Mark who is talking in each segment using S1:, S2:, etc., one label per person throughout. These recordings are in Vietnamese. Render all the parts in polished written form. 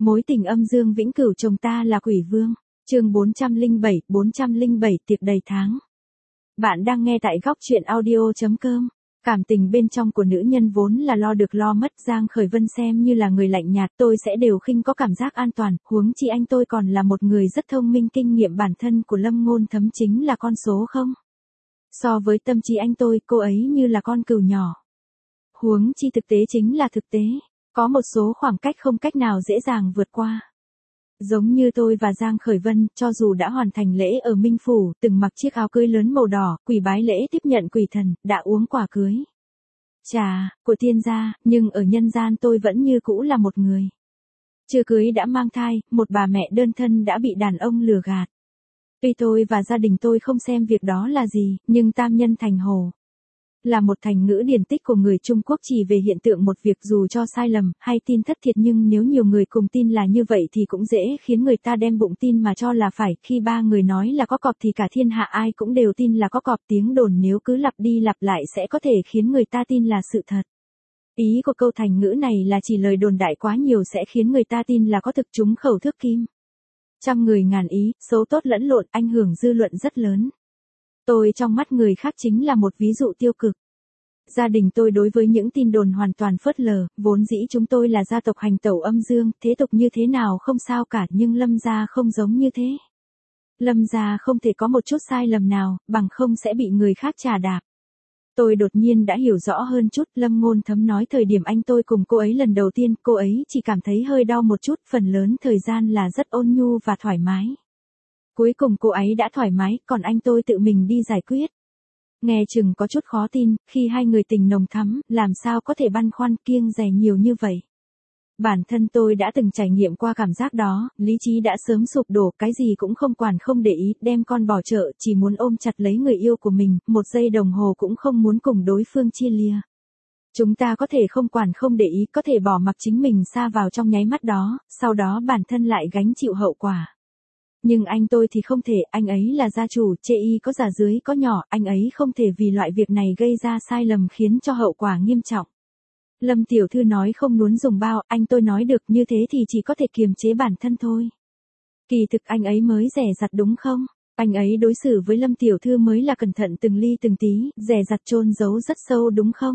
S1: Mối tình âm dương vĩnh cửu chồng ta là quỷ vương. Chương 407 tiệc đầy tháng. Bạn đang nghe tại góc truyện audio.com. Cảm tình bên trong của nữ nhân vốn là lo được lo mất. Giang Khởi Vân xem như là người lạnh nhạt, tôi sẽ đều khinh có cảm giác an toàn, huống chi anh tôi còn là một người rất thông minh, kinh nghiệm bản thân của Lâm Ngôn Thấm chính là con số không. So với tâm trí anh tôi, cô ấy như là con cừu nhỏ. Huống chi thực tế chính là thực tế, có một số khoảng cách không cách nào dễ dàng vượt qua. Giống như tôi và Giang Khởi Vân, cho dù đã hoàn thành lễ ở Minh Phủ, từng mặc chiếc áo cưới lớn màu đỏ, quỳ bái lễ tiếp nhận quỷ thần, đã uống quả cưới trà của tiên gia, nhưng ở nhân gian tôi vẫn như cũ là một người chưa cưới đã mang thai, một bà mẹ đơn thân đã bị đàn ông lừa gạt. Tuy tôi và gia đình tôi không xem việc đó là gì, nhưng tam nhân thành hồ là một thành ngữ điển tích của người Trung Quốc chỉ về hiện tượng một việc dù cho sai lầm hay tin thất thiệt, nhưng nếu nhiều người cùng tin là như vậy thì cũng dễ khiến người ta đem bụng tin mà cho là phải. Khi ba người nói là có cọp thì cả thiên hạ ai cũng đều tin là có cọp, tiếng đồn nếu cứ lặp đi lặp lại sẽ có thể khiến người ta tin là sự thật. Ý của câu thành ngữ này là chỉ lời đồn đại quá nhiều sẽ khiến người ta tin là có thực, trúng khẩu thước kim. Trăm người ngàn ý, xấu tốt lẫn lộn, ảnh hưởng dư luận rất lớn. Tôi trong mắt người khác chính là một ví dụ tiêu cực. Gia đình tôi đối với những tin đồn hoàn toàn phớt lờ, vốn dĩ chúng tôi là gia tộc hành tẩu âm dương, thế tục như thế nào không sao cả, nhưng Lâm gia không giống như thế. Lâm gia không thể có một chút sai lầm nào, bằng không sẽ bị người khác chà đạp. Tôi đột nhiên đã hiểu rõ hơn chút. Lâm Ngôn Thấm nói thời điểm anh tôi cùng cô ấy lần đầu tiên, cô ấy chỉ cảm thấy hơi đau một chút, phần lớn thời gian là rất ôn nhu và thoải mái. Cuối cùng cô ấy đã thoải mái, còn anh tôi tự mình đi giải quyết. Nghe chừng có chút khó tin, khi hai người tình nồng thắm, làm sao có thể băn khoăn kiêng dè nhiều như vậy. Bản thân tôi đã từng trải nghiệm qua cảm giác đó, lý trí đã sớm sụp đổ, cái gì cũng không quản không để ý, đem con bỏ chợ, chỉ muốn ôm chặt lấy người yêu của mình, một giây đồng hồ cũng không muốn cùng đối phương chia lìa. Chúng ta có thể không quản không để ý, có thể bỏ mặc chính mình sa vào trong nháy mắt đó, sau đó bản thân lại gánh chịu hậu quả. Nhưng anh tôi thì không thể, anh ấy là gia chủ, chê y có già dưới có nhỏ, anh ấy không thể vì loại việc này gây ra sai lầm khiến cho hậu quả nghiêm trọng. Lâm tiểu thư nói không muốn dùng bao, anh tôi nói được, như thế thì chỉ có thể kiềm chế bản thân thôi. Kỳ thực anh ấy mới dè dặt đúng không? Anh ấy đối xử với Lâm tiểu thư mới là cẩn thận từng ly từng tí, dè dặt chôn giấu rất sâu đúng không?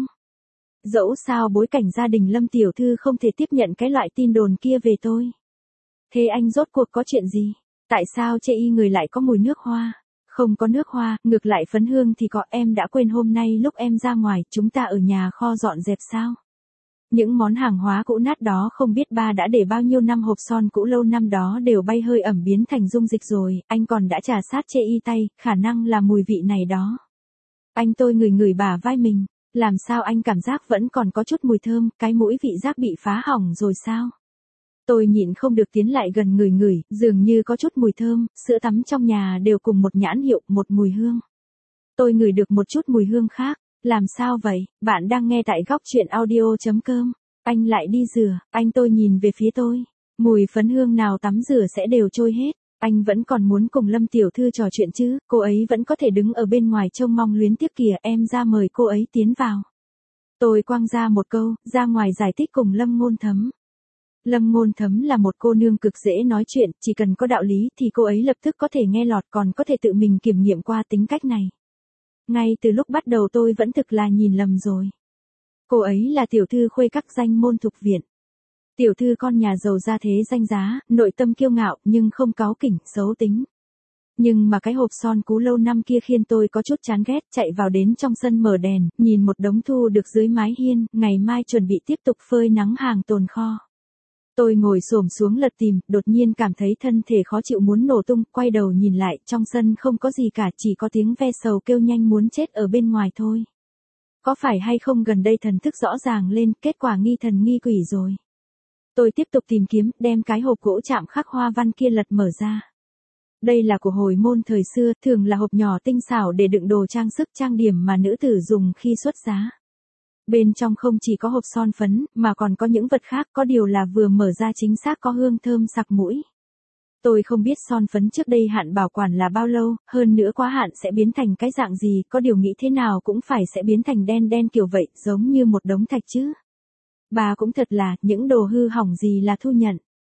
S1: Dẫu sao bối cảnh gia đình Lâm tiểu thư không thể tiếp nhận cái loại tin đồn kia về tôi. Thế anh rốt cuộc có chuyện gì? Tại sao chê y người lại có mùi nước hoa? Không có nước hoa, ngược lại phấn hương thì có. Em đã quên hôm nay lúc em ra ngoài, chúng ta ở nhà kho dọn dẹp sao? Những món hàng hóa cũ nát đó không biết ba đã để bao nhiêu năm, hộp son cũ lâu năm đó đều bay hơi ẩm biến thành dung dịch rồi, anh còn đã trà sát chê y tay, khả năng là mùi vị này đó. Anh tôi ngửi bả vai mình, làm sao anh cảm giác vẫn còn có chút mùi thơm, cái mũi vị giác bị phá hỏng rồi sao? Tôi nhịn không được tiến lại gần ngửi, dường như có chút mùi thơm, sữa tắm trong nhà đều cùng một nhãn hiệu, một mùi hương. Tôi ngửi được một chút mùi hương khác, làm sao vậy? Bạn đang nghe tại góc truyện audio.com. Anh lại đi rửa, anh tôi nhìn về phía tôi. Mùi phấn hương nào tắm rửa sẽ đều trôi hết. Anh vẫn còn muốn cùng Lâm tiểu thư trò chuyện chứ, cô ấy vẫn có thể đứng ở bên ngoài trông mong luyến tiếc kìa, em ra mời cô ấy tiến vào. Tôi quăng ra một câu, ra ngoài giải thích cùng Lâm Ngôn Thấm. Lâm Ngôn Thấm là một cô nương cực dễ nói chuyện, chỉ cần có đạo lý thì cô ấy lập tức có thể nghe lọt, còn có thể tự mình kiểm nghiệm qua tính cách này. Ngay từ lúc bắt đầu tôi vẫn thực là nhìn lầm rồi. Cô ấy là tiểu thư khuê các danh môn thục viện. Tiểu thư con nhà giàu gia thế danh giá, nội tâm kiêu ngạo nhưng không cáu kỉnh, xấu tính. Nhưng mà cái hộp son cũ lâu năm kia khiến tôi có chút chán ghét, chạy vào đến trong sân mở đèn, nhìn một đống thu được dưới mái hiên, ngày mai chuẩn bị tiếp tục phơi nắng hàng tồn kho. Tôi ngồi xổm xuống lật tìm, đột nhiên cảm thấy thân thể khó chịu muốn nổ tung, quay đầu nhìn lại, trong sân không có gì cả, chỉ có tiếng ve sầu kêu nhanh muốn chết ở bên ngoài thôi. Có phải hay không gần đây thần thức rõ ràng lên, kết quả nghi thần nghi quỷ rồi. Tôi tiếp tục tìm kiếm, đem cái hộp gỗ chạm khắc hoa văn kia lật mở ra. Đây là của hồi môn thời xưa, thường là hộp nhỏ tinh xảo để đựng đồ trang sức trang điểm mà nữ tử dùng khi xuất giá. Bên trong không chỉ có hộp son phấn, mà còn có những vật khác, có điều là vừa mở ra chính xác có hương thơm sặc mũi. Tôi không biết son phấn trước đây hạn bảo quản là bao lâu, hơn nữa quá hạn sẽ biến thành cái dạng gì, có điều nghĩ thế nào cũng phải sẽ biến thành đen đen kiểu vậy, giống như một đống thạch chứ. Bà cũng thật là, những đồ hư hỏng gì là thu nhận.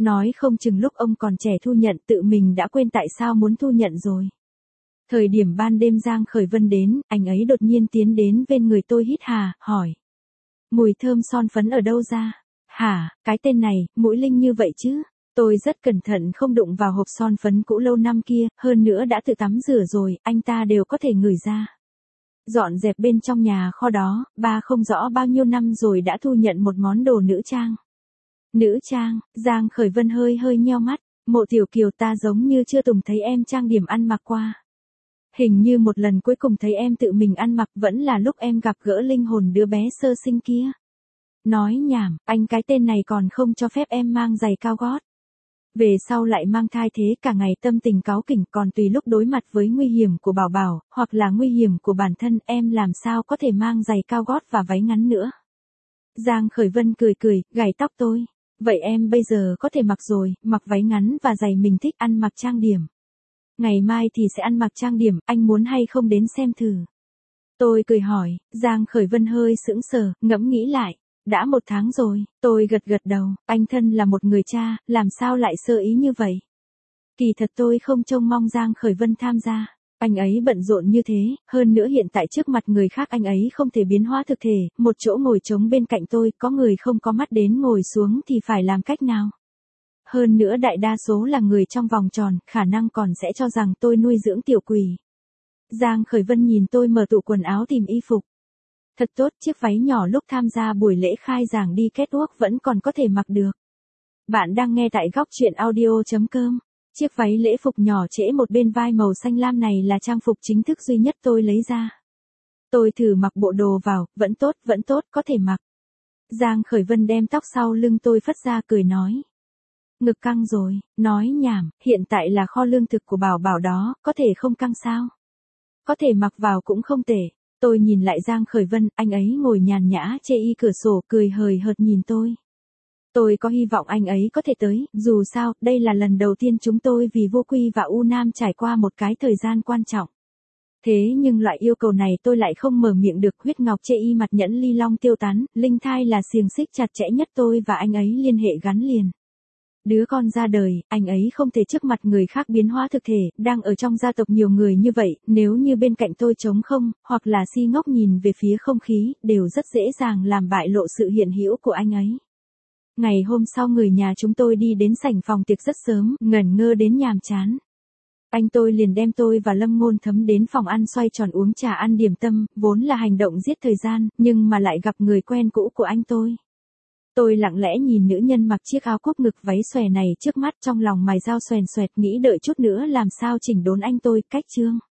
S1: Nói không chừng lúc ông còn trẻ thu nhận tự mình đã quên tại sao muốn thu nhận rồi. Thời điểm ban đêm Giang Khởi Vân đến, anh ấy đột nhiên tiến đến bên người tôi hít hà, hỏi. Mùi thơm son phấn ở đâu ra? Hả, cái tên này, mũi linh như vậy chứ? Tôi rất cẩn thận không đụng vào hộp son phấn cũ lâu năm kia, hơn nữa đã tự tắm rửa rồi, anh ta đều có thể ngửi ra. Dọn dẹp bên trong nhà kho đó, ba không rõ bao nhiêu năm rồi đã thu nhận một món đồ nữ trang. Nữ trang, Giang Khởi Vân hơi nheo mắt, Mộ Tiểu Kiều ta giống như chưa từng thấy em trang điểm ăn mặc qua. Hình như một lần cuối cùng thấy em tự mình ăn mặc vẫn là lúc em gặp gỡ linh hồn đứa bé sơ sinh kia. Nói nhảm, anh cái tên này còn không cho phép em mang giày cao gót. Về sau lại mang thai thế cả ngày tâm tình cáu kỉnh còn tùy lúc đối mặt với nguy hiểm của Bảo Bảo, hoặc là nguy hiểm của bản thân em làm sao có thể mang giày cao gót và váy ngắn nữa. Giang Khởi Vân cười, gảy tóc tôi. Vậy em bây giờ có thể mặc rồi, mặc váy ngắn và giày mình thích ăn mặc trang điểm. Ngày mai thì sẽ ăn mặc trang điểm, anh muốn hay không đến xem thử. Tôi cười hỏi, Giang Khởi Vân hơi sững sờ, ngẫm nghĩ lại. Đã 1 tháng rồi, tôi gật đầu, anh thân là một người cha, làm sao lại sơ ý như vậy? Kỳ thật tôi không trông mong Giang Khởi Vân tham gia. Anh ấy bận rộn như thế, hơn nữa hiện tại trước mặt người khác anh ấy không thể biến hóa thực thể, một chỗ ngồi trống bên cạnh tôi, có người không có mắt đến ngồi xuống thì phải làm cách nào? Hơn nữa đại đa số là người trong vòng tròn, khả năng còn sẽ cho rằng tôi nuôi dưỡng tiểu quỷ. Giang Khởi Vân nhìn tôi mở tủ quần áo tìm y phục. Thật tốt, chiếc váy nhỏ lúc tham gia buổi lễ khai giảng đi catwalk vẫn còn có thể mặc được. Bạn đang nghe tại góc truyện audio.com. Chiếc váy lễ phục nhỏ trễ một bên vai màu xanh lam này là trang phục chính thức duy nhất tôi lấy ra. Tôi thử mặc bộ đồ vào, vẫn tốt, có thể mặc. Giang Khởi Vân đem tóc sau lưng tôi phất ra cười nói. Ngực căng rồi, nói nhảm, hiện tại là kho lương thực của Bảo Bảo đó, có thể không căng sao? Có thể mặc vào cũng không tệ. Tôi nhìn lại Giang Khởi Vân, anh ấy ngồi nhàn nhã chê y cửa sổ cười hời hợt nhìn tôi. Tôi có hy vọng anh ấy có thể tới, dù sao, đây là lần đầu tiên chúng tôi vì Vô Quy và U Nam trải qua một cái thời gian quan trọng. Thế nhưng loại yêu cầu này tôi lại không mở miệng được, huyết ngọc chê y mặt nhẫn ly long tiêu tán, linh thai là xiềng xích chặt chẽ nhất tôi và anh ấy liên hệ gắn liền. Đứa con ra đời, anh ấy không thể trước mặt người khác biến hóa thực thể, đang ở trong gia tộc nhiều người như vậy, nếu như bên cạnh tôi trống không, hoặc là si ngốc nhìn về phía không khí, đều rất dễ dàng làm bại lộ sự hiện hữu của anh ấy. Ngày hôm sau người nhà chúng tôi đi đến sảnh phòng tiệc rất sớm, ngẩn ngơ đến nhàm chán. Anh tôi liền đem tôi và Lâm Ngôn Thấm đến phòng ăn xoay tròn uống trà ăn điểm tâm, vốn là hành động giết thời gian, nhưng mà lại gặp người quen cũ của anh tôi. Tôi lặng lẽ nhìn nữ nhân mặc chiếc áo cúc ngực váy xòe này trước mắt trong lòng mày dao xoèn xoẹt nghĩ đợi chút nữa làm sao chỉnh đốn anh tôi, cách chương.